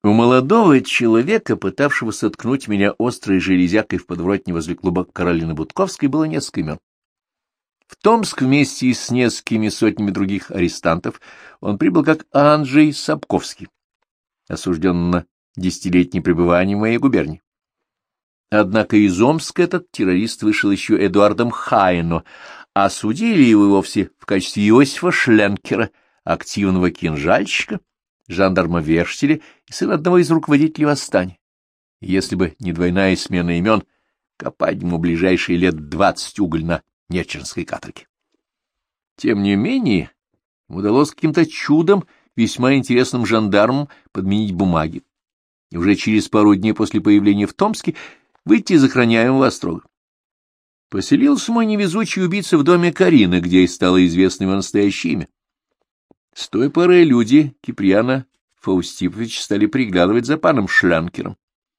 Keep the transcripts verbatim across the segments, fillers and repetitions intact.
У молодого человека, пытавшегося ткнуть меня острой железякой в подворотне возле клуба Каролины Будковской, было несколько имен. В Томск вместе с несколькими сотнями других арестантов он прибыл как Анджей Сапковский, осужденный на десятилетнее пребывание в моей губернии. Однако из Омска этот террорист вышел еще Эдуардом Хайно, а судили его вовсе в качестве Иосифа Шленкера, активного кинжальщика, жандарма-верштеля и сына одного из руководителей восстания. Если бы не двойная смена имен, копать ему ближайшие лет двадцать уголь на Нерчинской каторге. Тем не менее, ему удалось каким-то чудом весьма интересным жандармам подменить бумаги, и уже через пару дней после появления в Томске выйти из охраняемого острога. Поселился мой невезучий убийца в доме Карины, где и стало известно его настоящее имя. С той поры люди Киприана Фаустиповича стали приглядывать за паном Шленкером.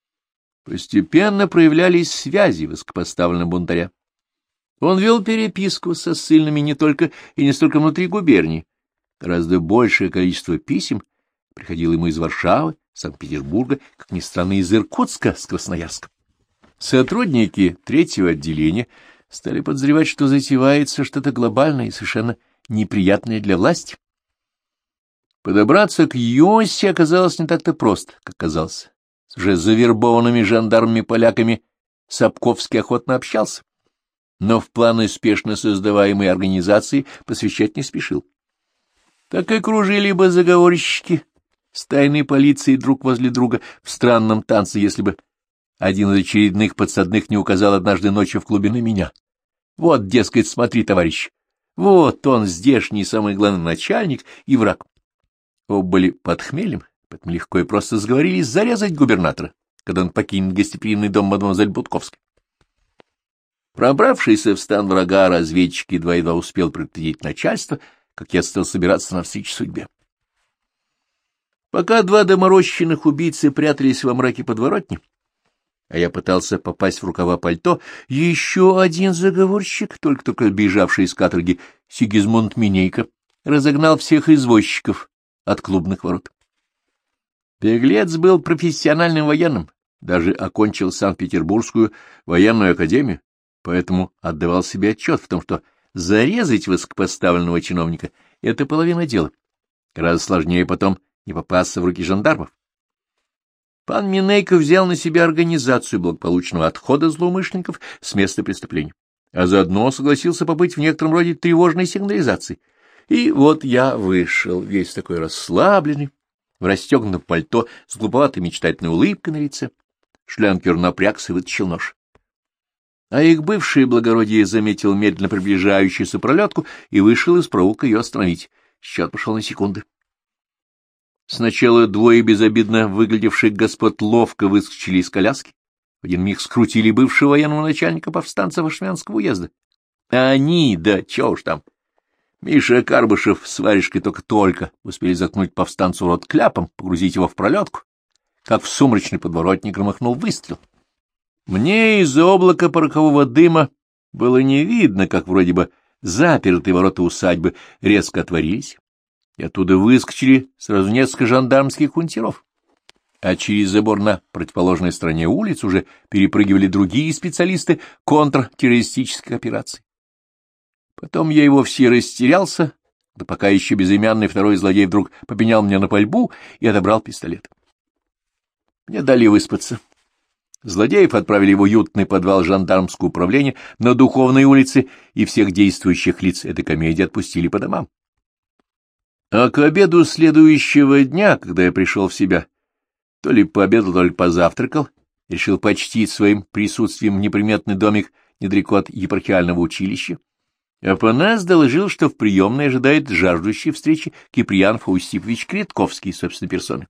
Постепенно проявлялись связи высокопоставленного бунтаря. Он вел переписку со ссыльными не только и не столько внутри губернии. Гораздо большее количество писем приходило ему из Варшавы, Санкт-Петербурга, как ни странно, из Иркутска, с Красноярска. Сотрудники третьего отделения стали подозревать, что затевается что-то глобальное и совершенно неприятное для власти. Подобраться к Йосе оказалось не так-то просто, как казалось. С уже завербованными жандармами-поляками Сапковский охотно общался, но в планы спешно создаваемой организации посвящать не спешил. Так и кружили бы заговорщики с тайной полицией друг возле друга в странном танце, если бы один из очередных подсадных не указал однажды ночью в клубе на меня. Вот, дескать, смотри, товарищ, вот он, здешний самый главный начальник и враг. Оба были под хмелем, поэтому легко и просто сговорились зарезать губернатора, когда он покинет гостеприимный дом мадемуазель Будковской. Пробравшийся в стан врага разведчик едва-едва успел предупредить начальство, как я стал собираться навстречу судьбе. Пока два доморощенных убийцы прятались во мраке подворотни, а я пытался попасть в рукава пальто, еще один заговорщик, только-только бежавший из каторги Сигизмунд Минейко, разогнал всех извозчиков от клубных ворот. Беглец был профессиональным военным, даже окончил Санкт-Петербургскую военную академию, поэтому отдавал себе отчет в том, что зарезать высокопоставленного чиновника — это половина дела. Гораздо сложнее потом не попасться в руки жандармов. Пан Минейко взял на себя организацию благополучного отхода злоумышленников с места преступления, а заодно согласился побыть в некотором роде тревожной сигнализацией. И вот я вышел, весь такой расслабленный, в расстегнутом пальто, с глуповатой мечтательной улыбкой на лице. Шленкер напрягся и вытащил нож. А их бывшее благородие заметил медленно приближающуюся пролетку и вышел из проулка ее остановить. Счет пошел на секунды. Сначала двое безобидно выглядевших господ ловко выскочили из коляски, в один миг скрутили бывшего военного начальника повстанцев Ашмянского уезда. А они, да чё уж там, Миша Карбышев с Варежкой только-только успели заткнуть повстанцу рот кляпом, погрузить его в пролетку, как в сумрачный подворотник громыхнул выстрел. Мне из-за облака порохового дыма было не видно, как вроде бы запертые ворота усадьбы резко отворились, и оттуда выскочили сразу несколько жандармских унтеров, а через забор на противоположной стороне улиц уже перепрыгивали другие специалисты контртеррористических операций. Потом я и вовсе растерялся, да пока еще безымянный второй злодей вдруг попенял мне на пальбу и отобрал пистолет. Мне дали выспаться. Злодеев отправили в уютный подвал жандармского управления на Духовной улице, и всех действующих лиц этой комедии отпустили по домам. А к обеду следующего дня, когда я пришел в себя, то ли пообедал, то ли позавтракал, решил почтить своим присутствием неприметный домик недалеко от епархиального училища, Апанас доложил, что в приемной ожидает жаждущей встречи Киприан Фаустипович Кретковский собственной персоной.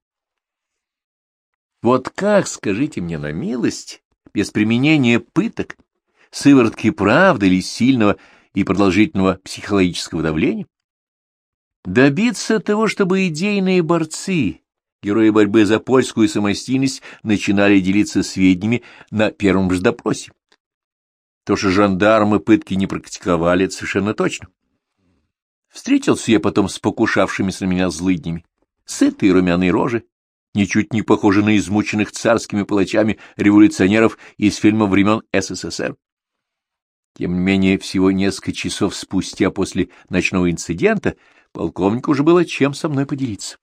Вот как, скажите мне на милость, без применения пыток, сыворотки правды или сильного и продолжительного психологического давления, добиться того, чтобы идейные борцы, герои борьбы за польскую самостийность, начинали делиться сведениями на первом же допросе? То, что жандармы пытки не практиковали, это совершенно точно. Встретился я потом с покушавшимися на меня злыднями, сытые румяные рожи, ничуть не похожи на измученных царскими палачами революционеров из фильмов времен СССР. Тем не менее, всего несколько часов спустя после ночного инцидента полковнику уже было чем со мной поделиться.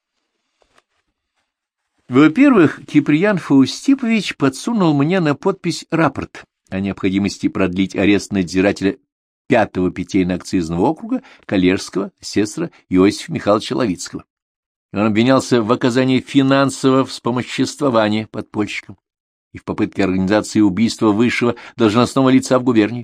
Во-первых, Киприян Фаустипович подсунул мне на подпись рапорт о необходимости продлить арест надзирателя пятого питейно-акцизного округа Калежского асессора Иосифа Михайловича Лавицкого. Он обвинялся в оказании финансового вспомоществования подпольщикам и в попытке организации убийства высшего должностного лица в губернии.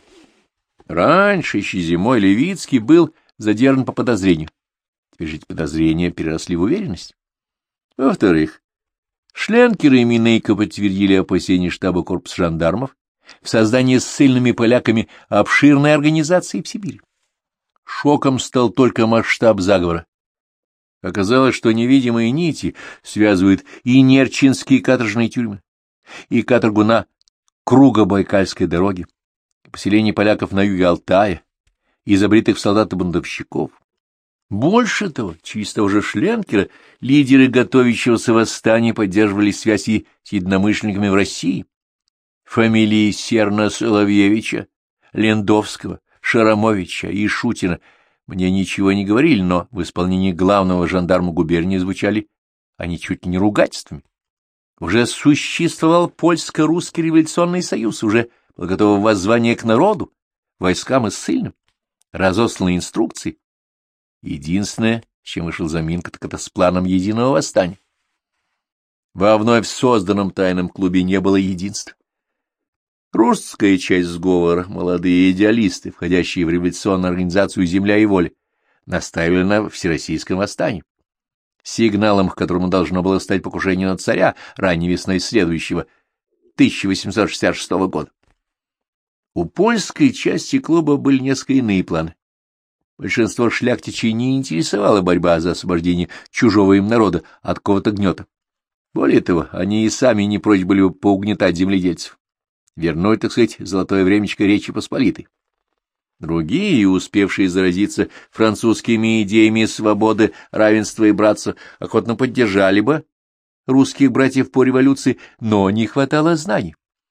Раньше, еще зимой, Левицкий был задержан по подозрению. Теперь же эти подозрения переросли в уверенность. Во-вторых, Шленкер и Минейко подтвердили опасения штаба корпуса жандармов в создании ссыльными поляками обширной организации в Сибири. Шоком стал только масштаб заговора. Оказалось, что невидимые нити связывают и нерчинские каторжные тюрьмы, и каторгу на Круго-Байкальской дороге, и поселение поляков на юге Алтая, и забритых в солдаты-бунтовщиков. Больше того, через того же Шленкера лидеры готовящегося восстания поддерживали связи с единомышленниками в России. Фамилии Серна-Соловьевича, Лендовского, Шарамовича и Шутина мне ничего не говорили, но в исполнении главного жандарма губернии звучали они чуть ли не ругательствами. Уже существовал Польско-Русский революционный союз, уже было готово воззвание к народу, войскам и ссыльным, разосланы инструкции. Единственное, с чем вышел заминка, так это с планом единого восстания. Во вновь созданном тайном клубе не было единства. Русская часть сговора, молодые идеалисты, входящие в революционную организацию «Земля и воля», настаивали на всероссийском восстании, сигналом, к которому должно было стать покушение на царя ранней весной следующего, тысяча восемьсот шестьдесят шестого года. У польской части клуба были несколько иные планы. Большинство шляхтичей не интересовала борьба за освобождение чужого им народа от какого-то гнета. Более того, они и сами не прочь были бы поугнетать земледельцев, вернуть, так сказать, золотое времечко Речи Посполитой. Другие, успевшие заразиться французскими идеями свободы, равенства и братства, охотно поддержали бы русских братьев по революции, но не хватало знаний.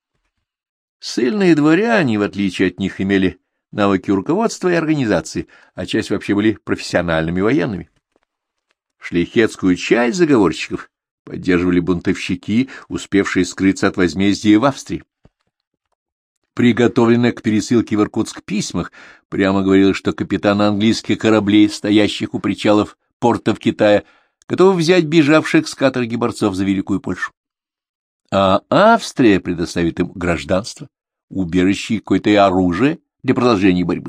Ссыльные дворяне, в отличие от них, имели навыки руководства и организации, а часть вообще были профессиональными военными. Шляхетскую часть заговорщиков поддерживали бунтовщики, успевшие скрыться от возмездия в Австрии. Приготовленных к пересылке в Иркутск письмах прямо говорилось, что капитаны английских кораблей, стоящих у причалов портов Китая, готовы взять бежавших с каторги борцов за Великую Польшу. А Австрия предоставит им гражданство, убежище и какое-то оружие для продолжения борьбы.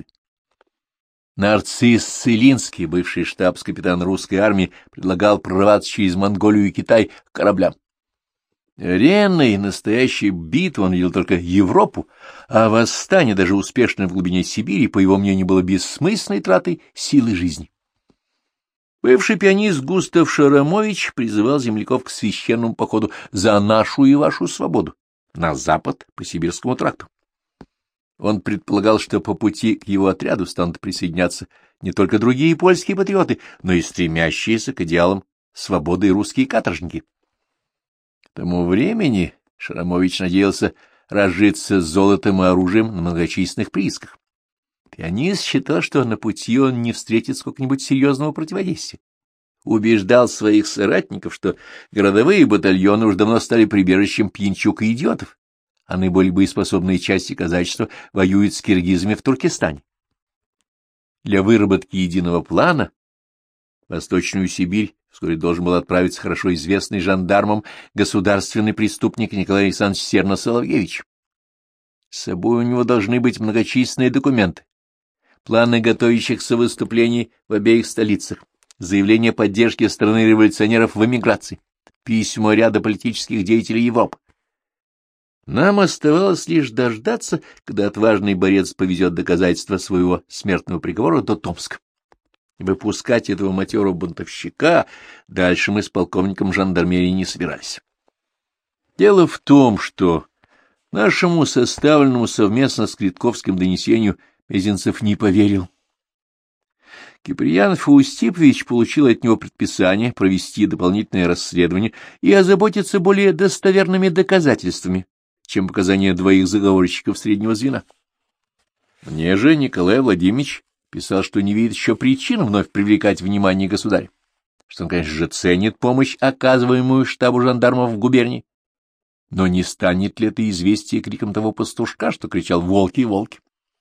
Нарцисс Целинский, бывший штабс-капитан русской армии, предлагал прорваться через Монголию и Китай к кораблям. Ареной настоящей битвы он видел только Европу, а восстание, даже успешное в глубине Сибири, по его мнению, было бессмысленной тратой силы жизни. Бывший пианист Густав Шарамович призывал земляков к священному походу за нашу и вашу свободу на запад по Сибирскому тракту. Он предполагал, что по пути к его отряду станут присоединяться не только другие польские патриоты, но и стремящиеся к идеалам свободы русские каторжники. К тому времени Шарамович надеялся разжиться золотом и оружием на многочисленных приисках. Пианист считал, что на пути он не встретит сколько-нибудь серьезного противодействия. Убеждал своих соратников, что городовые батальоны уж давно стали прибежищем пьянчук и идиотов, а наиболее боеспособные части казачества воюют с киргизами в Туркестане. Для выработки единого плана в Восточную Сибирь вскоре должен был отправиться хорошо известный жандармам государственный преступник Николай Александрович Серна-Соловьевич. С собой у него должны быть многочисленные документы, планы готовящихся выступлений в обеих столицах, заявление поддержки страны революционеров в эмиграции, письма ряда политических деятелей Европы. Нам оставалось лишь дождаться, когда отважный борец повезет доказательства своего смертного приговора до Томска. Выпускать этого матерого бунтовщика дальше мы с полковником жандармерии не собирались. Дело в том, что нашему составленному совместно с Квитковским донесению Мезенцев не поверил. Киприан Фаустипович получил от него предписание провести дополнительное расследование и озаботиться более достоверными доказательствами, чем показания двоих заговорщиков среднего звена. Мне же Николай Владимирович писал, что не видит еще причин вновь привлекать внимание государя, что он, конечно же, ценит помощь, оказываемую штабу жандармов в губернии, но не станет ли это известие криком того пастушка, что кричал «Волки, волки!».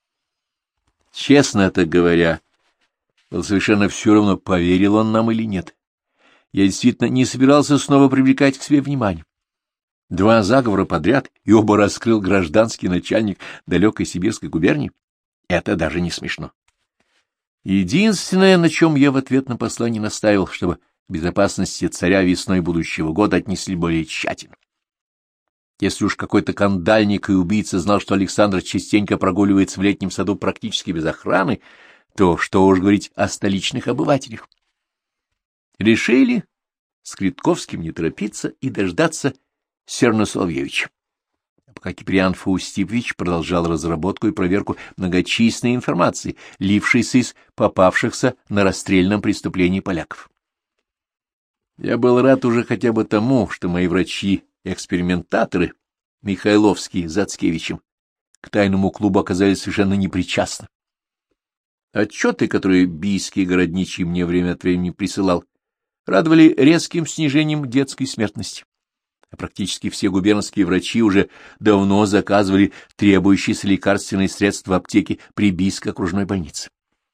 Честно так говоря, было совершенно все равно, поверил он нам или нет. Я действительно не собирался снова привлекать к себе внимание. Два заговора подряд, и оба раскрыл гражданский начальник далекой сибирской губернии. Это даже не смешно. Единственное, на чем я в ответ на послание настаивал, чтобы к безопасности царя весной будущего года отнесли более тщательно. Если уж какой-то кандальник и убийца знал, что Александр частенько прогуливается в летнем саду практически без охраны, то что уж говорить о столичных обывателях. Решили с Квитковским не торопиться и дождаться Серна-Соловьевича. А пока Киприан Фаустипович продолжал разработку и проверку многочисленной информации, лившейся из попавшихся на расстрельном преступлении поляков. Я был рад уже хотя бы тому, что мои врачи-экспериментаторы, Михайловский с Зацкевичем, к тайному клубу оказались совершенно непричастны. Отчеты, которые бийский городничий мне время от времени присылал, радовали резким снижением детской смертности. А практически все губернские врачи уже давно заказывали требующиеся лекарственные средства в аптеке при Бийской окружной больнице.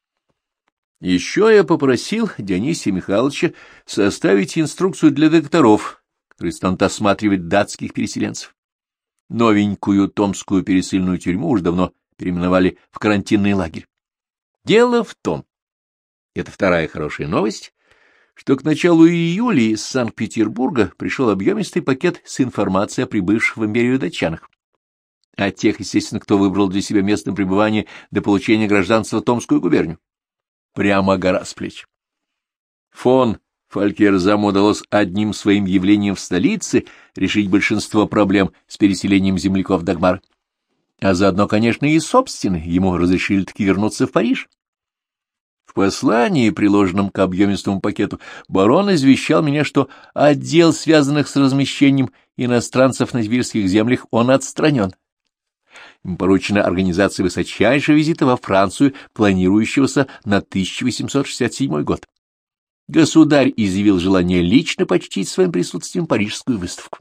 Еще я попросил Дионисия Михайловича составить инструкцию для докторов, которые станут осматривать датских переселенцев. Новенькую томскую пересыльную тюрьму уж давно переименовали в карантинный лагерь. Дело в том, это вторая хорошая новость, что к началу июля из Санкт-Петербурга пришел объемистый пакет с информацией о прибывших в империю датчанах, о тех, естественно, кто выбрал для себя местное пребывание до получения гражданства в Томскую губернию. Прямо гора с плеч. Фон Фалькерзаму удалось одним своим явлением в столице решить большинство проблем с переселением земляков в Дагмар. А заодно, конечно, и собственные, ему разрешили-таки вернуться в Париж. В послании, приложенном к объемистому пакету, барон извещал меня, что отдел, связанных с размещением иностранцев на сибирских землях, он отстранен. Ему поручена организация высочайшего визита во Францию, планирующегося на тысяча восемьсот шестьдесят седьмой год. Государь изъявил желание лично почтить своим присутствием парижскую выставку.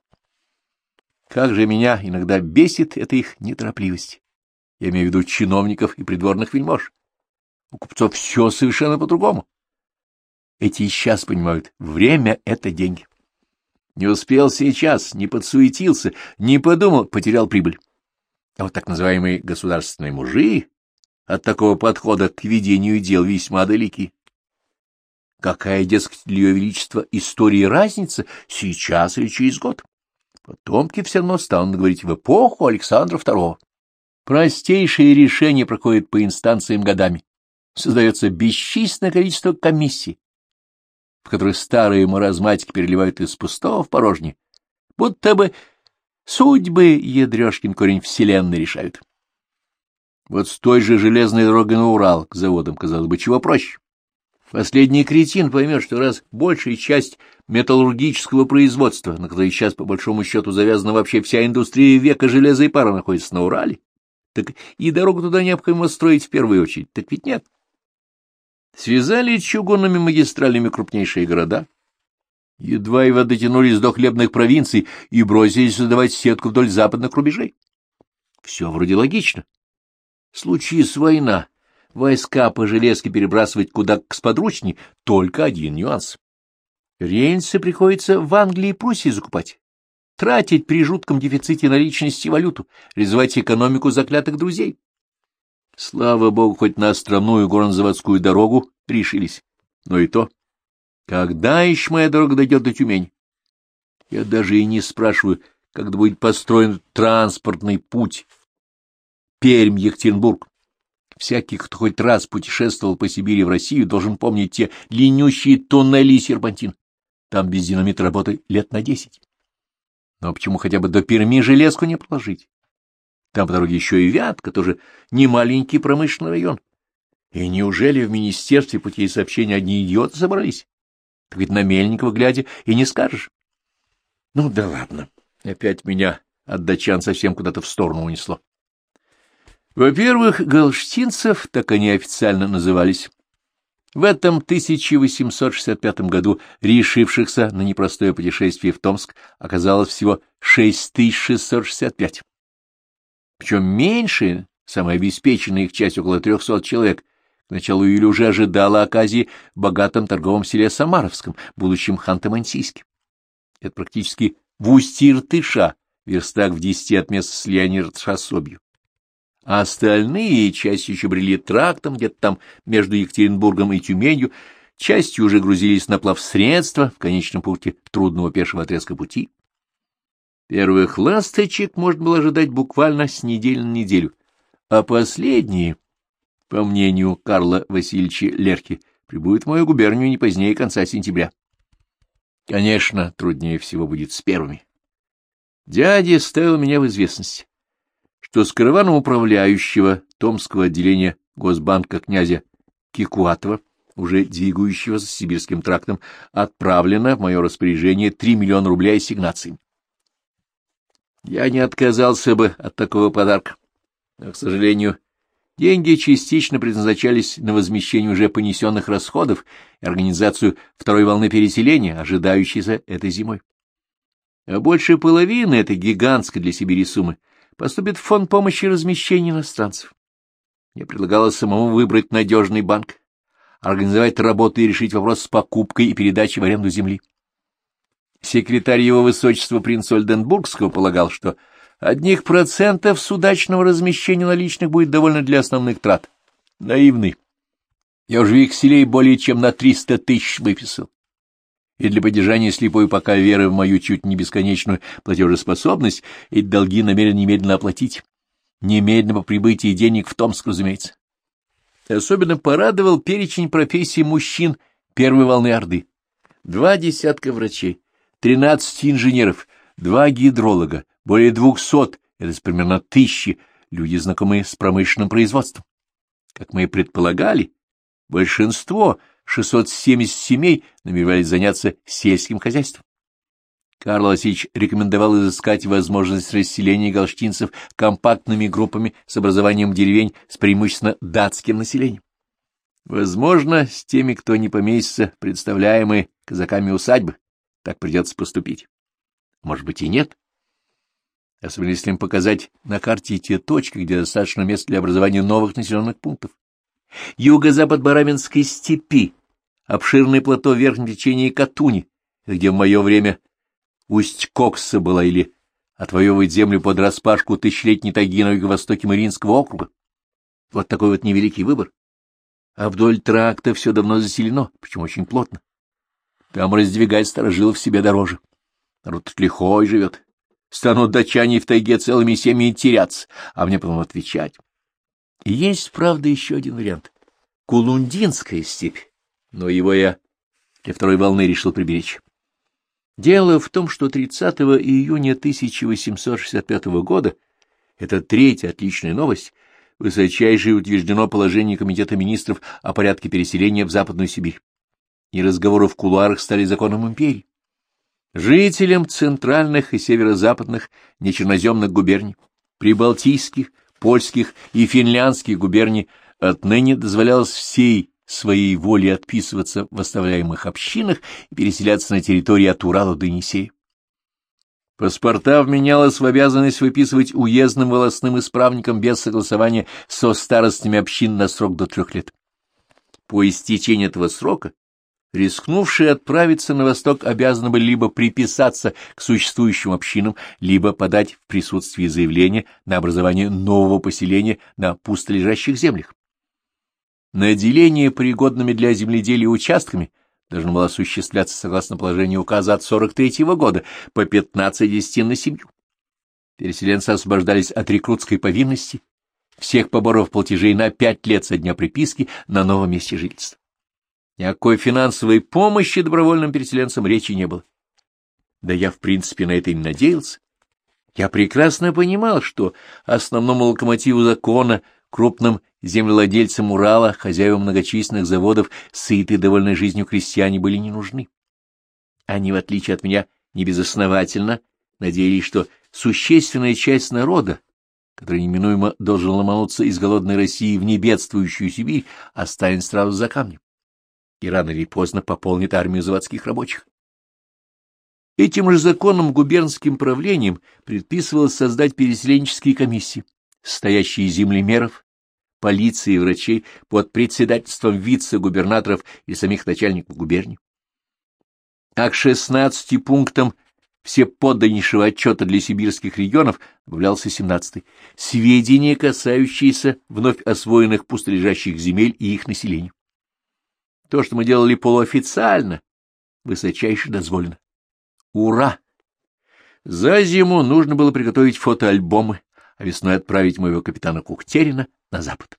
Как же меня иногда бесит эта их неторопливость. Я имею в виду чиновников и придворных вельмож. У купцов все совершенно по-другому. Эти и сейчас понимают, время — это деньги. Не успел сейчас, не подсуетился, не подумал, потерял прибыль. А вот так называемые государственные мужи от такого подхода к ведению дел весьма далеки. Какая, дескать, для ее величества история разница сейчас или через год? Потомки все равно станут говорить в эпоху Александра второго. Простейшие решения проходят по инстанциям годами. Создается бесчисленное количество комиссий, в которых старые маразматики переливают из пустого в порожнее, будто бы судьбы ядрёшкин корень вселенной решают. Вот с той же железной дорогой на Урал к заводам, казалось бы, чего проще. Последний кретин поймет, что раз большая часть металлургического производства, на которой сейчас по большому счету завязана вообще вся индустрия века железа и пара, находится на Урале, так и дорогу туда необходимо строить в первую очередь. Так ведь нет. Связали чугунными магистралями крупнейшие города, едва его дотянулись до хлебных провинций и бросились создавать сетку вдоль западных рубежей. Все вроде логично. Случись война, войска по железке перебрасывать куда сподручней, только один нюанс. Рейнсы приходится в Англии и Пруссии закупать, тратить при жутком дефиците наличности валюту, резвать экономику заклятых друзей. Слава богу, хоть на островную горнозаводскую дорогу решились. Но и то, когда еще моя дорога дойдет до Тюмени? Я даже и не спрашиваю, когда будет построен транспортный путь Пермь-Екатеринбург. Всякий, кто хоть раз путешествовал по Сибири в Россию, должен помнить те длиннющие туннели и серпантин. Там без динамита работы лет на десять. Но почему хотя бы до Перми железку не положить? Там по дороге еще и Вятка, тоже не маленький промышленный район. И неужели в Министерстве путей сообщения одни идиоты собрались? Так ведь на Мельникова глядя и не скажешь. Ну да ладно, опять меня от датчан совсем куда-то в сторону унесло. Во-первых, галштинцев, так они официально назывались, в этом тысяча восемьсот шестьдесят пятом году решившихся на непростое путешествие в Томск оказалось всего шесть тысяч шестьсот шестьдесят пять. Причем меньшие, самая обеспеченная их часть, около трехсот человек, к началу июля уже ожидала оказии в богатом торговом селе Самаровском, будущем Ханты-Мансийске. Это практически в устье Иртыша, верстак в десяти от места слияния Иртыша с Обью. А остальные частью еще брели трактом, где-то там между Екатеринбургом и Тюменью, частью уже грузились на плавсредства в конечном пункте трудного пешего отрезка пути. Первых ласточек можно было ожидать буквально с недели на неделю, а последние, по мнению Карла Васильевича Лерки, прибудут в мою губернию не позднее конца сентября. Конечно, труднее всего будет с первыми. Дядя ставил меня в известность, что с караваном управляющего Томского отделения Госбанка князя Кикуатова, уже двигающегося с сибирским трактом, отправлено в мое распоряжение три миллиона рублей ассигнаций. Я не отказался бы от такого подарка, но, к сожалению, деньги частично предназначались на возмещение уже понесенных расходов и организацию второй волны переселения, ожидающейся этой зимой. А больше половины этой гигантской для Сибири суммы поступит в фонд помощи и размещения иностранцев. Мне предлагалось самому выбрать надежный банк, организовать работу и решить вопрос с покупкой и передачей в аренду земли. Секретарь его высочества принца Ольденбургского полагал, что одних процентов с удачного размещения наличных будет довольно для основных трат. Наивный. Я уже векселей более чем на триста тысяч выписал. И для поддержания слепой пока веры в мою чуть не бесконечную платежеспособность эти долги намерен немедленно оплатить. Немедленно по прибытии денег в Томск, разумеется. Особенно порадовал перечень профессий мужчин первой волны Орды. Два десятка врачей, тринадцать инженеров, два гидролога, более двухсот, это примерно тысячи, люди, знакомые с промышленным производством. Как мы и предполагали, большинство, шестьсот семьдесят семей, намеревались заняться сельским хозяйством. Карл Васильевич рекомендовал изыскать возможность расселения галштинцев компактными группами с образованием деревень с преимущественно датским населением. Возможно, с теми, кто не поместится, представляемые казаками усадьбы, так придется поступить. Может быть и нет. Особенно если им показать на карте те точки, где достаточно места для образования новых населенных пунктов. Юго-запад Барабинской степи, обширное плато в верхнем течении Катуни, где в мое время Усть-Кокса была, или отвоевывать землю под распашку тысячелетней тайги на юго-востоке Мариинского округа. Вот такой вот невеликий выбор. А вдоль тракта все давно заселено, причем очень плотно. Там раздвигать старожилов себе дороже. Народ тут лихой живет. Станут датчане в тайге целыми семьями теряться, а мне потом отвечать. И есть, правда, еще один вариант. Кулундинская степь, но его я для второй волны решил приберечь. Дело в том, что тридцатого июня тысяча восемьсот шестьдесят пятого года, это третья отличная новость, высочайшее утверждено положение Комитета министров о порядке переселения в Западную Сибирь. И разговоры в кулуарах стали законом империи. Жителям центральных и северо-западных нечерноземных губерний, прибалтийских, польских и финляндских губерний отныне дозволялось всей своей волей отписываться в оставляемых общинах и переселяться на территории от Урала до Енисея. Паспорта вменялось в обязанность выписывать уездным волостным исправникам без согласования со старостями общин на срок до трех лет. По истечении этого срока рискнувшие отправиться на восток обязаны были либо приписаться к существующим общинам, либо подать в присутствии заявление на образование нового поселения на пустолежащих землях. Наделение пригодными для земледелия участками должно было осуществляться согласно положению указа от сорок третьего года по пятнадцать десятин на семью. Переселенцы освобождались от рекрутской повинности, всех поборов платежей на пять лет со дня приписки на новом месте жительства. Никакой финансовой помощи добровольным переселенцам речи не было. Да я, в принципе, на это и не надеялся. Я прекрасно понимал, что основному локомотиву закона Крупным землевладельцам Урала, хозяевам многочисленных заводов, сытые довольной жизнью крестьяне были не нужны. Они, в отличие от меня, небезосновательно надеялись, что существенная часть народа, который неминуемо должен ломануться из голодной России в небедствующую Сибирь, останется сразу за камнем и рано или поздно пополнит армию заводских рабочих. Этим же законом губернским правлением предписывалось создать переселенческие комиссии, состоящие из землемеров, полиции и врачей под председательством вице-губернаторов и самих начальников губерний. А к шестнадцати пунктам всеподданнейшего отчета для сибирских регионов добавлялся семнадцатый — сведения, касающиеся вновь освоенных пустолежащих земель и их населения. То, что мы делали полуофициально, высочайше дозволено. Ура! За зиму нужно было приготовить фотоальбомы, а весной отправить моего капитана Кухтерина на запад.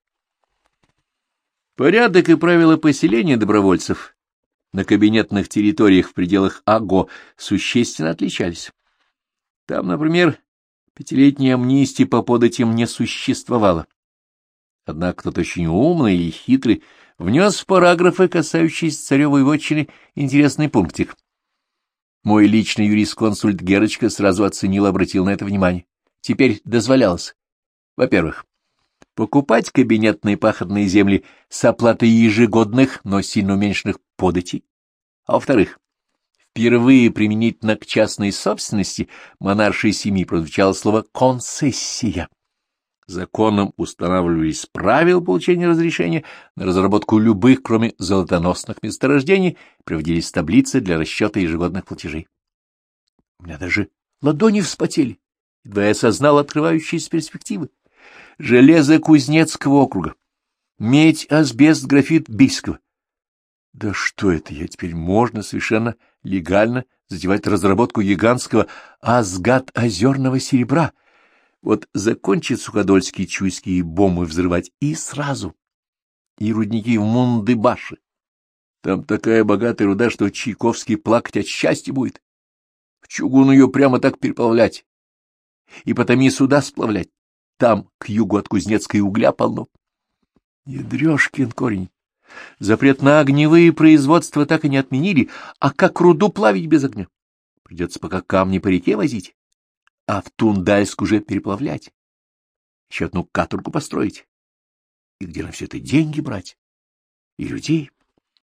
Порядок и правила поселения добровольцев на кабинетных территориях в пределах АГО существенно отличались. Там, например, пятилетней амнистии по податям не существовало. Однако кто-то очень умный и хитрый внес в параграфы, касающиеся царевой вотчины, интересный пунктик. Мой личный юрисконсульт Герочка сразу оценил и обратил на это внимание. Теперь дозволялось, во-первых, покупать кабинетные пахотные земли с оплатой ежегодных, но сильно уменьшенных податей, а во-вторых, впервые применительно к частной собственности монаршей семьи прозвучало слово «концессия». Законом устанавливались правила получения разрешения на разработку любых, кроме золотоносных месторождений, приводились таблицы для расчета ежегодных платежей. У меня даже ладони вспотели, едва я осознал открывающиеся перспективы. Железо Кузнецкого округа, медь, асбест, графит Бийского. Да что это, я теперь можно совершенно легально затевать разработку гигантского асгат-озерного серебра. Вот закончат суходольские чуйские бомбы взрывать и сразу. И рудники в Мундыбаше. Там такая богатая руда, что Чайковский плакать от счастья будет. В чугун ее прямо так переплавлять. И потом и сюда сплавлять. Там, к югу от Кузнецкой, угля полно. Ядрёшкин корень. Запрет на огневые производства так и не отменили, а как руду плавить без огня? Придется пока камни по реке возить, а в Тундальск уже переплавлять. Еще одну каторгу построить. И где на все это деньги брать? И людей?